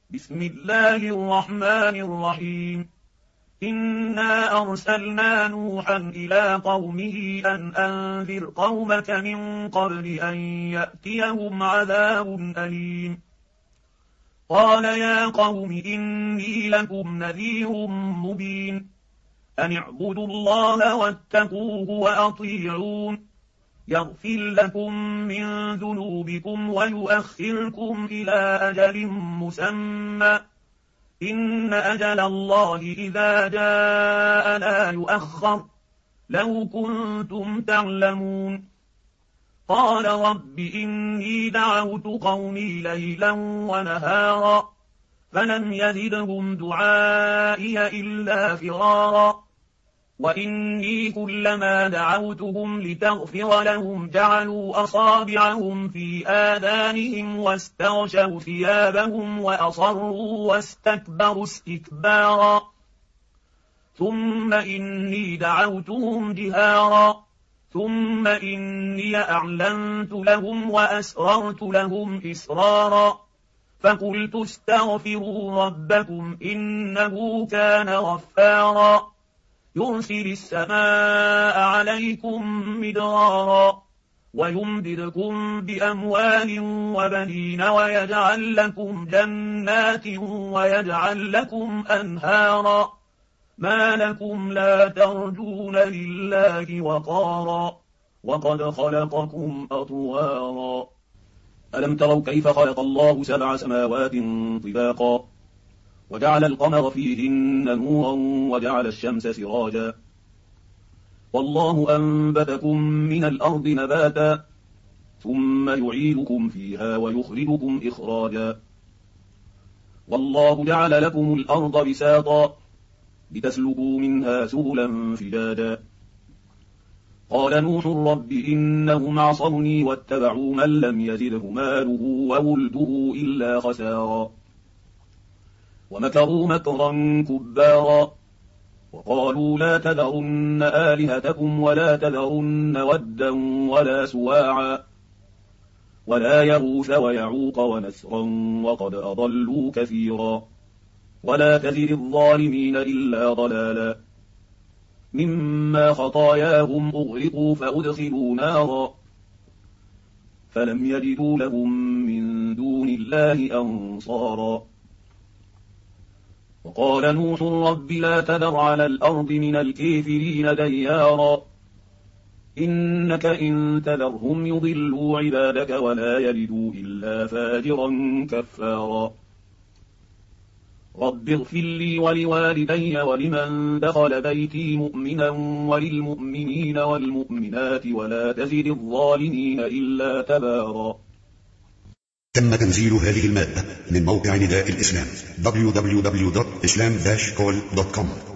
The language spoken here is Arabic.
بسم الله الرحمن الرحيم. إنا أرسلنا نوحا إلى قومه أن أنذر قومك من قبل أن يأتيهم عذاب أليم. قال يا قوم إني لكم نذير مبين، أن اعبدوا الله واتقوه وأطيعون، يغفر لكم من ذنوبكم ويؤخركم إلى أجل مسمى، إن أجل الله إذا جاء لا يؤخر، لو كنتم تعلمون. قال رب إني دعوت قومي ليلا ونهارا فلم يزدهم دعائي إلا فرارا، وإني كلما دعوتهم لتغفر لهم جعلوا أصابعهم في آذانهم واستغشوا ثيابهم وأصروا واستكبروا استكبارا، ثم إني دعوتهم جهارا، ثم إني أعلنت لهم وأسررت لهم إسرارا، فقلت استغفروا ربكم إنه كان غفارا، يرسل السماء عليكم مدرارا ويمددكم بأموال وبنين ويجعل لكم جنات ويجعل لكم أنهارا، ما لكم لا ترجون لله وقارا وقد خلقكم أطوارا. ألم تروا كيف خلق الله 7 سماوات طباقا وجعل القمر فيهن نورا وجعل الشمس سراجا، والله أنبتكم من الأرض نباتا ثم يعيدكم فيها ويخرجكم إخراجا، والله جعل لكم الأرض بساطا لتسلكوا منها سبلا فجاجا. قال نوح رب إنهم عصوني واتبعوا من لم يزده ماله وولده إلا خسارا، ومكروا مكرا كبارا، وقالوا لا تذرن آلهتكم ولا تذرن ودا ولا سواعا ولا يغوث ويعوق ونسرا وقد أضلوا كثيرا، ولا تزد الظالمين إلا ضلالا، مما خطاياهم أغرقوا فأدخلوا نارا فلم يجدوا لهم من دون الله أنصارا. وقال نوح رب لا تذر على الأرض من الكافرين ديارا، إنك إن تذرهم يضلوا عبادك ولا يلدوا إلا فاجرا كفارا. رب اغفر لي ولوالدي ولمن دخل بيتي مؤمنا وللمؤمنين والمؤمنات ولا تزد الظالمين إلا تبارا. تم تنزيل هذه المادة من موقع نداء الإسلام www.islam-call.com.